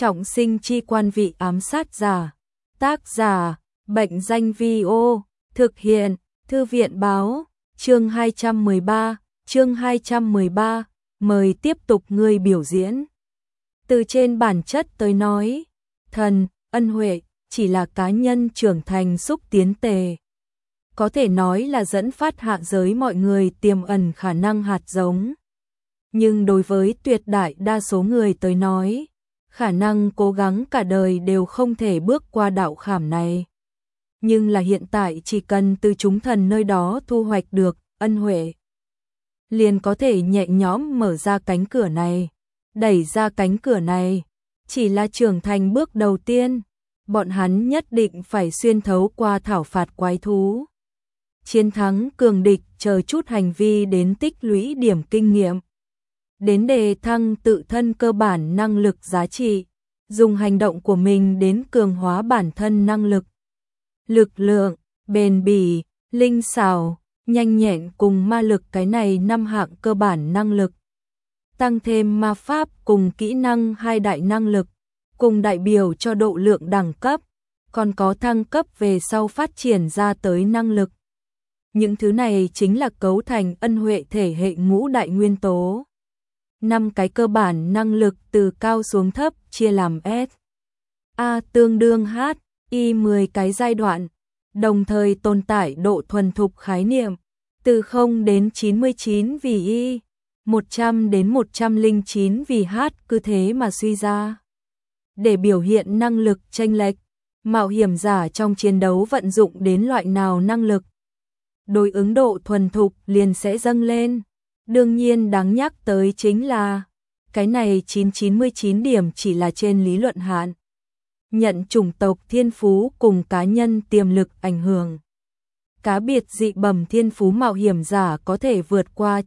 Trọng sinh chi quan vị ám sát giả. Tác giả, Bệnh danh Vi-ô, thực hiện, Thư viện báo, chương 213, mời tiếp tục ngươi biểu diễn. Từ trên bản chất tới nói, thần, ân huệ, chỉ là cá nhân trưởng thành xúc tiến tề. Có thể nói là dẫn phát hạ giới mọi người tiềm ẩn khả năng hạt giống. Nhưng đối với tuyệt đại đa số người tới nói, khả năng cố gắng cả đời đều không thể bước qua đạo khảm này. Nhưng là hiện tại chỉ cần từ chúng thần nơi đó thu hoạch được ân huệ, liền có thể nhẹ nhõm mở ra cánh cửa này. Đẩy ra cánh cửa này chỉ là trưởng thành bước đầu tiên, bọn hắn nhất định phải xuyên thấu qua thảo phạt quái thú, chiến thắng cường địch, chờ chút hành vi đến tích lũy điểm kinh nghiệm, đến đề thăng tự thân cơ bản năng lực giá trị, dùng hành động của mình đến cường hóa bản thân năng lực, lực lượng, bền bỉ, linh xảo, nhanh nhẹn cùng ma lực, cái này 5 hạng cơ bản năng lực. Tăng thêm ma pháp cùng kỹ năng 2 đại năng lực, cùng đại biểu cho độ lượng đẳng cấp, còn có thăng cấp về sau phát triển ra tới năng lực. Những thứ này chính là cấu thành ân huệ thể hệ ngũ đại nguyên tố. 5 cái cơ bản năng lực từ cao xuống thấp chia làm S, A tương đương H, Y 10 cái giai đoạn, đồng thời tồn tại độ thuần thục khái niệm, từ 0 đến 99 vì Y, 100 đến 109 vì H, cứ thế mà suy ra. Để biểu hiện năng lực chênh lệch, mạo hiểm giả trong chiến đấu vận dụng đến loại nào năng lực, đối ứng độ thuần thục liền sẽ dâng lên. Đương nhiên đáng nhắc tới chính là, cái này 999 điểm chỉ là trên lý luận hạn, nhận chủng tộc thiên phú cùng cá nhân tiềm lực ảnh hưởng. Cá biệt dị bẩm thiên phú mạo hiểm giả có thể vượt qua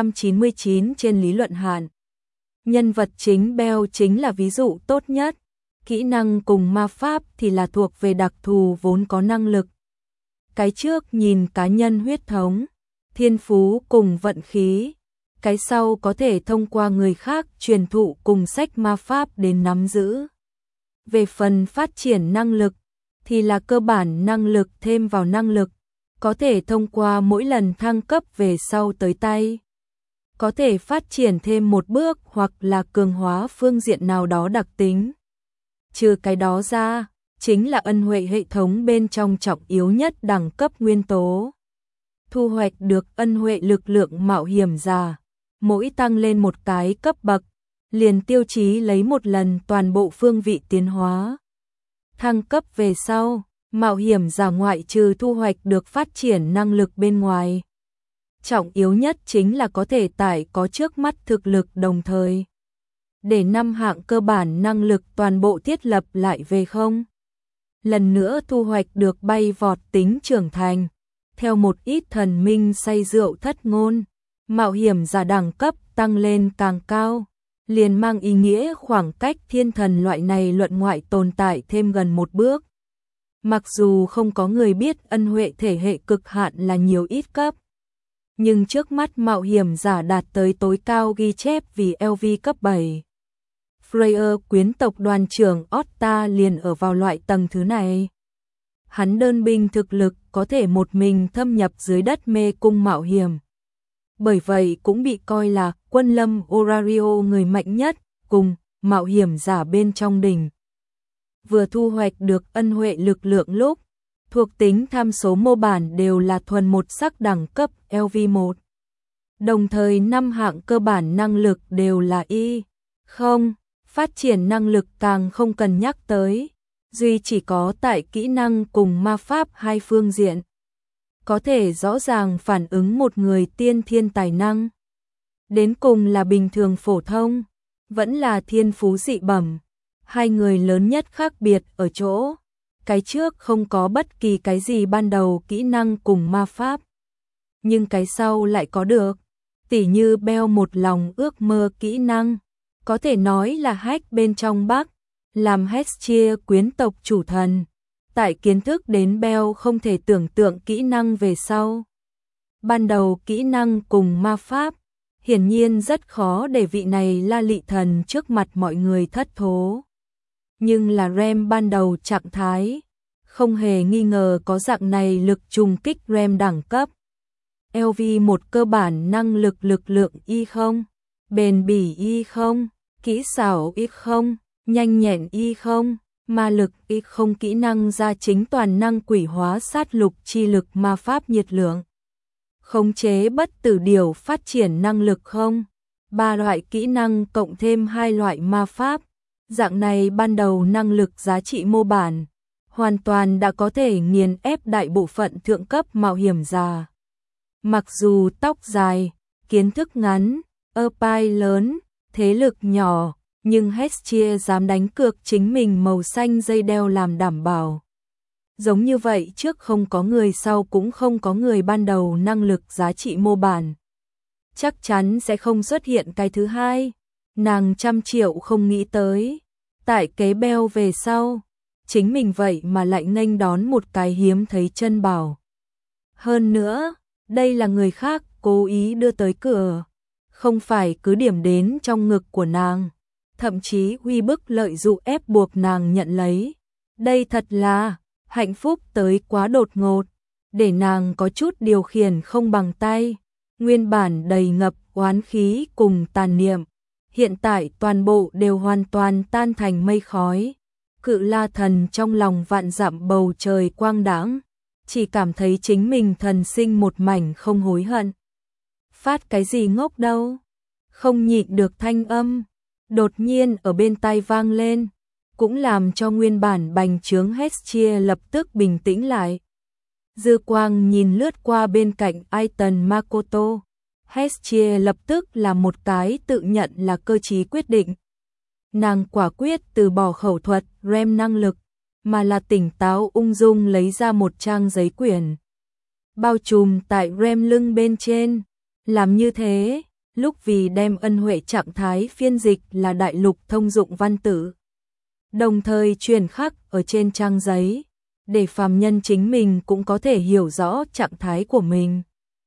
999 trên lý luận hạn. Nhân vật chính Bell chính là ví dụ tốt nhất, kỹ năng cùng ma pháp thì là thuộc về đặc thù vốn có năng lực. Cái trước nhìn cá nhân huyết thống, thiên phú cùng vận khí, cái sau có thể thông qua người khác truyền thụ cùng sách ma pháp đến nắm giữ. Về phần phát triển năng lực, thì là cơ bản năng lực thêm vào năng lực, có thể thông qua mỗi lần thăng cấp về sau tới tay, có thể phát triển thêm một bước hoặc là cường hóa phương diện nào đó đặc tính. Trừ cái đó ra, chính là ân huệ hệ thống bên trong trọng yếu nhất đẳng cấp nguyên tố. Thu hoạch được ân huệ lực lượng mạo hiểm giả, mỗi tăng lên một cái cấp bậc, liền tiêu chí lấy một lần toàn bộ phương vị tiến hóa. Thăng cấp về sau, mạo hiểm giả ngoại trừ thu hoạch được phát triển năng lực bên ngoài, trọng yếu nhất chính là có thể tải có trước mắt thực lực đồng thời. Để 5 hạng cơ bản năng lực toàn bộ thiết lập lại về không. Lần nữa thu hoạch được bay vọt tính trưởng thành. Theo một ít thần minh say rượu thất ngôn, mạo hiểm giả đẳng cấp tăng lên càng cao, liền mang ý nghĩa khoảng cách thiên thần loại này luận ngoại tồn tại thêm gần một bước. Mặc dù không có người biết ân huệ thể hệ cực hạn là nhiều ít cấp, nhưng trước mắt mạo hiểm giả đạt tới tối cao ghi chép vì LV cấp 7. Freya quyến tộc đoàn trưởng Otta liền ở vào loại tầng thứ này. Hắn đơn binh thực lực có thể một mình thâm nhập dưới đất mê cung mạo hiểm. Bởi vậy cũng bị coi là quân lâm Orario người mạnh nhất, cùng mạo hiểm giả bên trong đỉnh. Vừa thu hoạch được ân huệ lực lượng lúc, thuộc tính tham số mô bản đều là thuần một sắc đẳng cấp LV1. Đồng thời 5 hạng cơ bản năng lực đều là Y. Không, phát triển năng lực càng không cần nhắc tới. Duy chỉ có tại kỹ năng cùng ma pháp 2 phương diện, có thể rõ ràng phản ứng một người tiên thiên tài năng. Đến cùng là bình thường phổ thông, vẫn là thiên phú dị bẩm. Hai người lớn nhất khác biệt ở chỗ, cái trước không có bất kỳ cái gì ban đầu kỹ năng cùng ma pháp. Nhưng cái sau lại có được, tỉ như Bell một lòng ước mơ kỹ năng, có thể nói là hack bên trong Bắc. Làm Hestia quyến tộc chủ thần, tại kiến thức đến Bell không thể tưởng tượng kỹ năng về sau. Ban đầu kỹ năng cùng ma pháp, hiển nhiên rất khó để vị này La Lị thần trước mặt mọi người thất thố. nhưng là RAM ban đầu trạng thái. Không hề nghi ngờ có dạng này lực trùng kích RAM đẳng cấp. LV một cơ bản năng lực lực lượng y không, bền bỉ y không, kỹ xảo y không, nhanh nhẹn y không, ma lực y không, kỹ năng gia chính toàn năng quỷ hóa sát lục chi lực ma pháp nhiệt lượng. Khống chế bất tử điều phát triển năng lực không, 3 loại kỹ năng cộng thêm 2 loại ma pháp. Dạng này ban đầu năng lực giá trị mô bản, hoàn toàn đã có thể nghiền ép đại bộ phận thượng cấp mạo hiểm giả. Mặc dù tóc dài, kiến thức ngắn, pai lớn, thế lực nhỏ, nhưng Hestia dám đánh cược chính mình màu xanh dây đeo làm đảm bảo. Giống như vậy trước không có người sau cũng không có người ban đầu năng lực giá trị mô bản. Chắc chắn sẽ không xuất hiện cái thứ hai. Nàng trăm triệu không nghĩ tới. Tại kế beo về sau, chính mình vậy mà lại nghênh đón một cái hiếm thấy chân bảo. Hơn nữa, đây là người khác cố ý đưa tới cửa, không phải cứ điểm đến trong ngực của nàng, thậm chí uy bức lợi dụ ép buộc nàng nhận lấy. Đây thật là hạnh phúc tới quá đột ngột, để nàng có chút điều khiển không bằng tay. Nguyên bản đầy ngập oán khí cùng tàn niệm, hiện tại toàn bộ đều hoàn toàn tan thành mây khói. Cự La Thần trong lòng vạn dặm bầu trời quang đãng, chỉ cảm thấy chính mình thần sinh một mảnh không hối hận. Phát cái gì ngốc đâu, không nhịn được thanh âm đột nhiên ở bên tai vang lên, cũng làm cho nguyên bản bành trướng Hestia lập tức bình tĩnh lại. Dư quang nhìn lướt qua bên cạnh Aiton Makoto, Hestia lập tức là một cái tự nhận là cơ trí quyết định. Nàng quả quyết từ bỏ khẩu thuật RAM năng lực, mà là tỉnh táo ung dung lấy ra một trang giấy quyển, bao trùm tại RAM lưng bên trên. Làm như thế, lúc vì đem ân huệ trạng thái phiên dịch là đại lục thông dụng văn tự, đồng thời truyền khắc ở trên trang giấy, để phàm nhân chính mình cũng có thể hiểu rõ trạng thái của mình.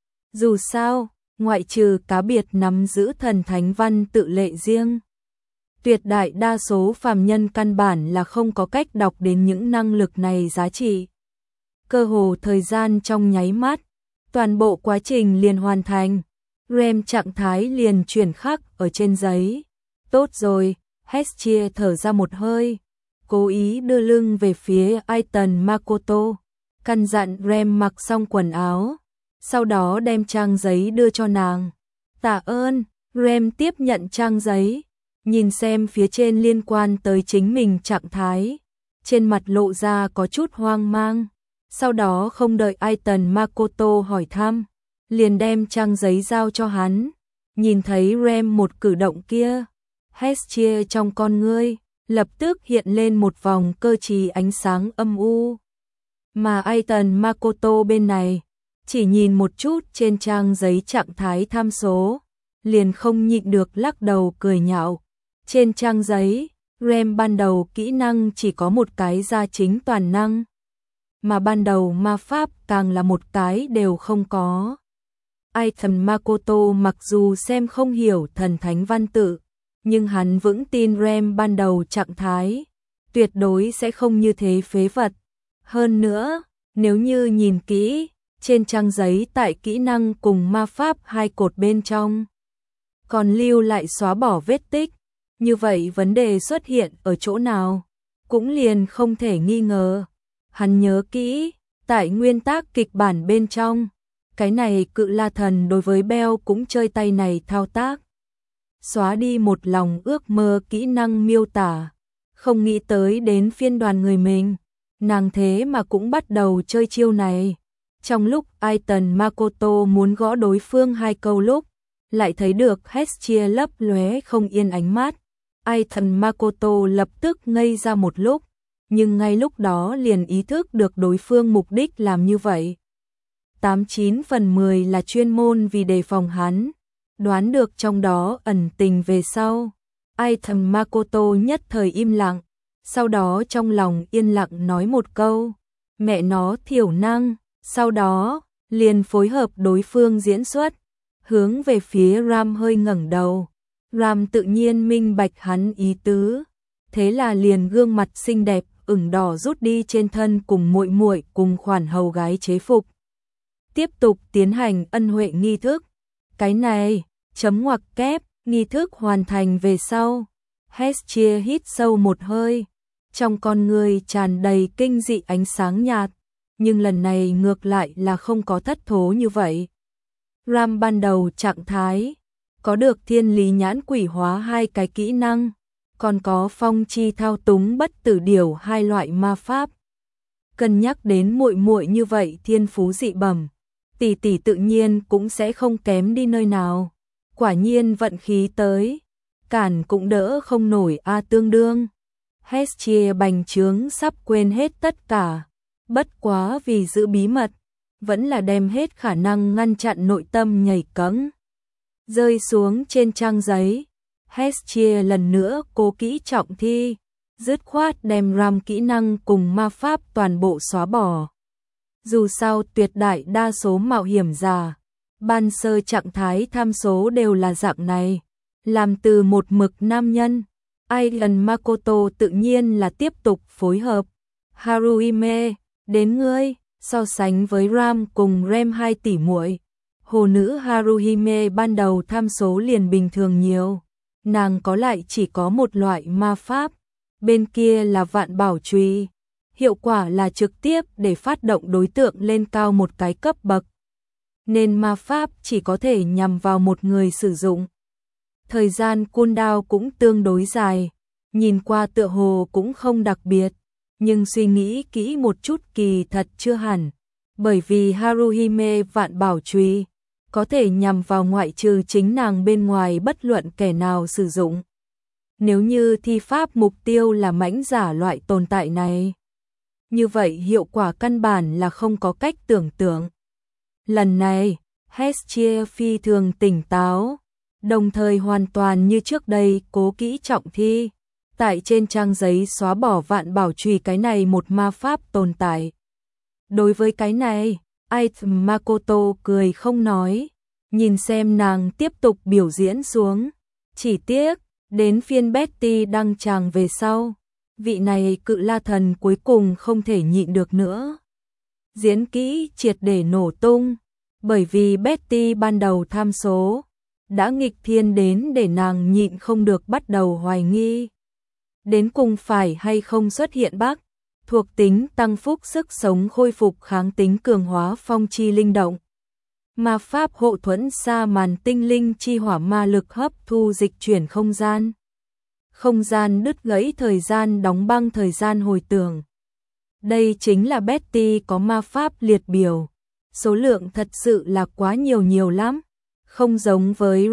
Dù sao, ngoại trừ cá biệt nắm giữ thần thánh văn tự lệ riêng, tuyệt đại đa số phàm nhân căn bản là không có cách đọc đến những năng lực này giá trị. Cơ hồ thời gian trong nháy mắt, toàn bộ quá trình liền hoàn thành, RAM trạng thái liền chuyển khắc ở trên giấy. Tốt rồi, Hestia thở ra một hơi, cố ý đưa lưng về phía Aiton Makoto, căn dặn RAM mặc xong quần áo, sau đó đem trang giấy đưa cho nàng. Tạ ơn. RAM tiếp nhận trang giấy, nhìn xem phía trên liên quan tới chính mình trạng thái, trên mặt lộ ra có chút hoang mang. Sau đó không đợi Aiton Makoto hỏi thăm, liền đem trang giấy giao cho hắn. Nhìn thấy RAM một cử động kia, Hestia trong con ngươi lập tức hiện lên một vòng cơ trí ánh sáng âm u. Mà Aiton Makoto bên này, chỉ nhìn một chút trên trang giấy trạng thái tham số, liền không nhịn được lắc đầu cười nhạo. Trên trang giấy, RAM ban đầu kỹ năng chỉ có một cái gia chính toàn năng, mà ban đầu ma pháp càng là một cái đều không có. Aiton Makoto mặc dù xem không hiểu thần thánh văn tự, nhưng hắn vững tin RAM ban đầu trạng thái tuyệt đối sẽ không như thế phế vật. Hơn nữa, nếu như nhìn kỹ, trên trang giấy tại kỹ năng cùng ma pháp hai cột bên trong còn lưu lại xóa bỏ vết tích, như vậy vấn đề xuất hiện ở chỗ nào? Cũng liền không thể nghi ngờ. Hắn nhớ kỹ, tại nguyên tác kịch bản bên trong, cái này Cự La Thần đối với Bell cũng chơi tay này thao tác. Xóa đi một lòng ước mơ kỹ năng miêu tả, không nghĩ tới đến phiên đoàn người mình, nàng thế mà cũng bắt đầu chơi chiêu này. Trong lúc Aiton Makoto muốn gõ đối phương hai câu lúc, lại thấy được Hestia lấp lóe không yên ánh mắt. Aiton Makoto lập tức ngây ra một lúc, nhưng ngay lúc đó liền ý thức được đối phương mục đích làm như vậy 89 phần 10 là chuyên môn vì đề phòng hắn, đoán được trong đó ẩn tình về sau. Aiton Makoto nhất thời im lặng, sau đó trong lòng yên lặng nói một câu, mẹ nó thiểu năng, sau đó liền phối hợp đối phương diễn xuất, hướng về phía Ram hơi ngẩng đầu. Ram tự nhiên minh bạch hắn ý tứ, thế là liền gương mặt xinh đẹp ửng đỏ rút đi trên thân cùng muội muội cùng khoản hầu gái chế phục. Tiếp tục tiến hành ân huệ nghi thức. Cái này, chấm ngoặc kép, nghi thức hoàn thành về sau. Hestia hít sâu một hơi, trong con người tràn đầy kinh dị ánh sáng nhạt, nhưng lần này ngược lại là không có thất thố như vậy. Ram ban đầu trạng thái, có được thiên lý nhãn quỷ hóa 2 cái kỹ năng, còn có phong chi thao túng bất tử điểu 2 loại ma pháp. Cân nhắc đến muội muội như vậy thiên phú dị bẩm, tỷ tỷ tự nhiên cũng sẽ không kém đi nơi nào. Quả nhiên vận khí tới, cản cũng đỡ không nổi tương đương. Hestia bành trướng sắp quên hết tất cả, bất quá vì giữ bí mật, vẫn là đem hết khả năng ngăn chặn nội tâm nhảy cẫng. Rơi xuống trên trang giấy, Hestia lần nữa cố kỹ trọng thi, dứt khoát đem Ram kỹ năng cùng ma pháp toàn bộ xóa bỏ. Dù sao tuyệt đại đa số mạo hiểm giả, ban sơ trạng thái tham số đều là dạng này, làm từ một mực nam nhân. Aidan Makoto tự nhiên là tiếp tục phối hợp. Haruhime, đến ngươi, so sánh với Ram cùng Rem 2 tỷ muội, hồ nữ Haruhime ban đầu tham số liền bình thường nhiều, nàng có lại chỉ có một loại ma pháp, bên kia là vạn bảo chùy, hiệu quả là trực tiếp để phát động đối tượng lên cao một cái cấp bậc, nên ma pháp chỉ có thể nhằm vào một người sử dụng. Thời gian cooldown cũng tương đối dài, nhìn qua tựa hồ cũng không đặc biệt, nhưng suy nghĩ kỹ một chút kỳ thật chưa hẳn, bởi vì Haruhime vạn bảo chùy có thể nhằm vào ngoại trừ chính nàng bên ngoài bất luận kẻ nào sử dụng. Nếu như thi pháp mục tiêu là mãnh giả loại tồn tại này, như vậy hiệu quả căn bản là không có cách tưởng tượng. Lần này, Hestia phi thường tỉnh táo, đồng thời hoàn toàn như trước đây cố kỹ trọng thi, tại trên trang giấy xóa bỏ vạn bảo chùy cái này một ma pháp tồn tại. Đối với cái này, Aidan Makoto cười không nói, nhìn xem nàng tiếp tục biểu diễn xuống. Chỉ tiếc, đến phiên Betty đăng tràng về sau, vị này cự la thần cuối cùng không thể nhịn được nữa. Diễn kỹ triệt để nổ tung, bởi vì Betty ban đầu tham số đã nghịch thiên đến để nàng nhịn không được bắt đầu hoài nghi. Đến cùng phải hay không xuất hiện bug, thuộc tính tăng phúc sức sống khôi phục kháng tính cường hóa phong chi linh động. Ma pháp hộ thuẫn sa màn tinh linh chi hỏa ma lực hấp thu dịch chuyển không gian. Không gian đứt gãy thời gian đóng băng thời gian hồi tưởng. Đây chính là Betty có ma pháp liệt biểu. Số lượng thật sự là quá nhiều lắm. Không giống với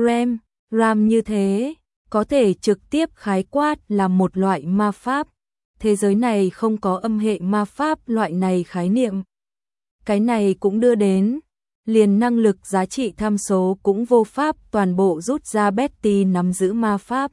Ram như thế, có thể trực tiếp khái quát là một loại ma pháp. Thế giới này không có âm hệ ma pháp loại này khái niệm. Cái này cũng đưa đến, liền năng lực giá trị tham số cũng vô pháp toàn bộ rút ra Betty nắm giữ ma pháp.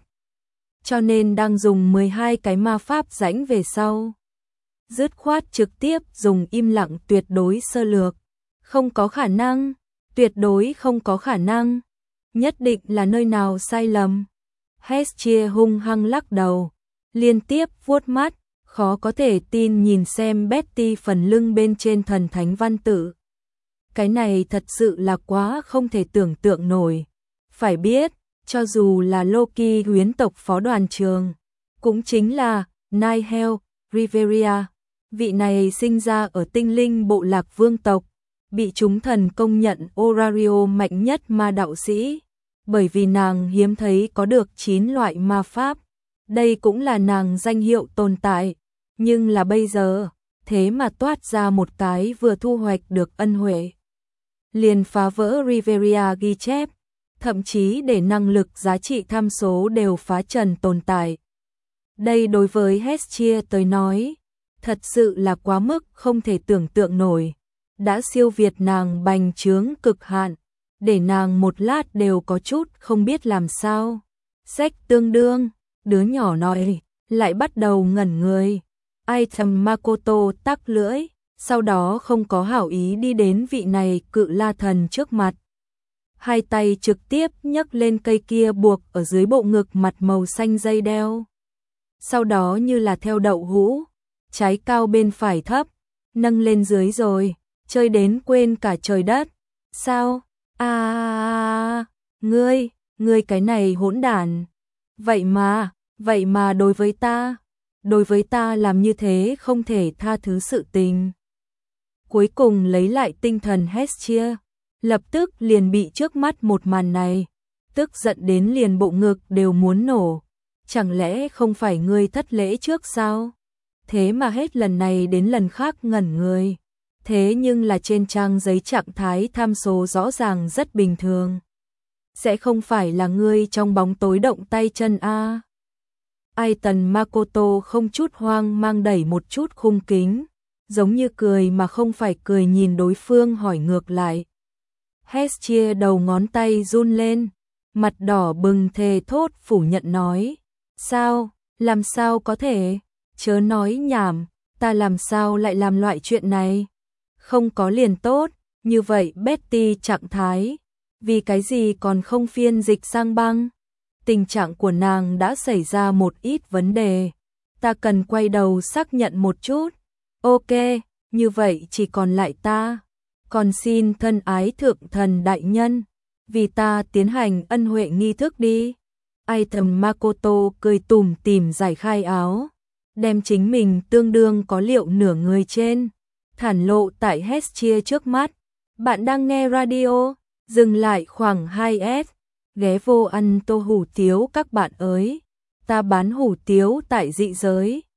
Cho nên đang dùng 12 cái ma pháp rãnh về sau. Dứt khoát trực tiếp dùng im lặng tuyệt đối sơ lược. Không có khả năng, tuyệt đối không có khả năng. Nhất định là nơi nào sai lầm. Hestia hung hăng lắc đầu, liên tiếp vuốt mắt, khó có thể tin nhìn xem Betty phần lưng bên trên thần thánh văn tự. Cái này thật sự là quá không thể tưởng tượng nổi. Phải biết, cho dù là Loki huyễn tộc phó đoàn trường, cũng chính là Nihel Riveria, vị này sinh ra ở tinh linh bộ lạc vương tộc, bị chúng thần công nhận Orario mạnh nhất ma đạo sĩ, bởi vì nàng hiếm thấy có được 9 loại ma pháp. Đây cũng là nàng danh hiệu tồn tại, nhưng là bây giờ, thế mà toát ra một cái vừa thu hoạch được ân huệ. Liền phá vỡ Riveria ghi chép, thậm chí để năng lực giá trị tham số đều phá trần tồn tại. Đây đối với Hestia tới nói, thật sự là quá mức không thể tưởng tượng nổi, đã siêu việt nàng bành trướng cực hạn, để nàng một lát đều có chút không biết làm sao. Sách tương đương, đứa nhỏ nói, lại bắt đầu ngẩn người. Aidan Makoto tắc lưỡi, sau đó không có hảo ý đi đến vị này cự la thần trước mặt. Hai tay trực tiếp nhấc lên cây kia buộc ở dưới bộ ngực mặt màu xanh dây đeo. sau đó như là theo đậu hũ, trái cao bên phải thấp, nâng lên dưới rồi, chơi đến quên cả trời đất. Sao? Ngươi cái này hỗn đản. Vậy mà đối với ta làm như thế không thể tha thứ sự tình. Cuối cùng lấy lại tinh thần Hestia, lập tức liền bị trước mắt một màn này, tức giận đến liền bộ ngực đều muốn nổ. Chẳng lẽ không phải ngươi thất lễ trước sao? Thế mà hết lần này đến lần khác ngẩn người. Thế nhưng là trên trang giấy trạng thái tham số rõ ràng rất bình thường. Sẽ không phải là ngươi trong bóng tối động tay chân a? Aiton Makoto không chút hoang mang đẩy một chút khung kính, giống như cười mà không phải cười nhìn đối phương hỏi ngược lại. Hestia đầu ngón tay run lên, mặt đỏ bừng thề thốt phủ nhận nói. Sao? Làm sao có thể? Chớ nói nhảm, ta làm sao lại làm loại chuyện này? Không có liền tốt, như vậy Betty trạng thái, vì cái gì còn không phiên dịch sang băng? Tình trạng của nàng đã xảy ra một ít vấn đề, ta cần quay đầu xác nhận một chút. Ok, như vậy chỉ còn lại ta. Còn xin thân ái thượng thần đại nhân, vì ta tiến hành ân huệ nghi thức đi. Aiton Makoto cười tủm tỉm giải khai áo, đem chính mình tương đương có liệu nửa người trên, thản lộ tại Hestia trước mắt. Bạn đang nghe radio, dừng lại khoảng 2S, ghé vô ăn tô hủ tiếu các bạn ơi. Ta bán hủ tiếu tại dị giới.